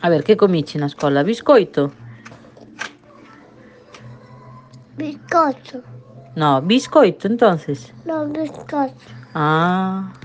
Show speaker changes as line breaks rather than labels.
A ver, que comiche na escola? Biscoito?
Bizcocho.
No, biscoito, entonces.
No, bizcocho.
Ah.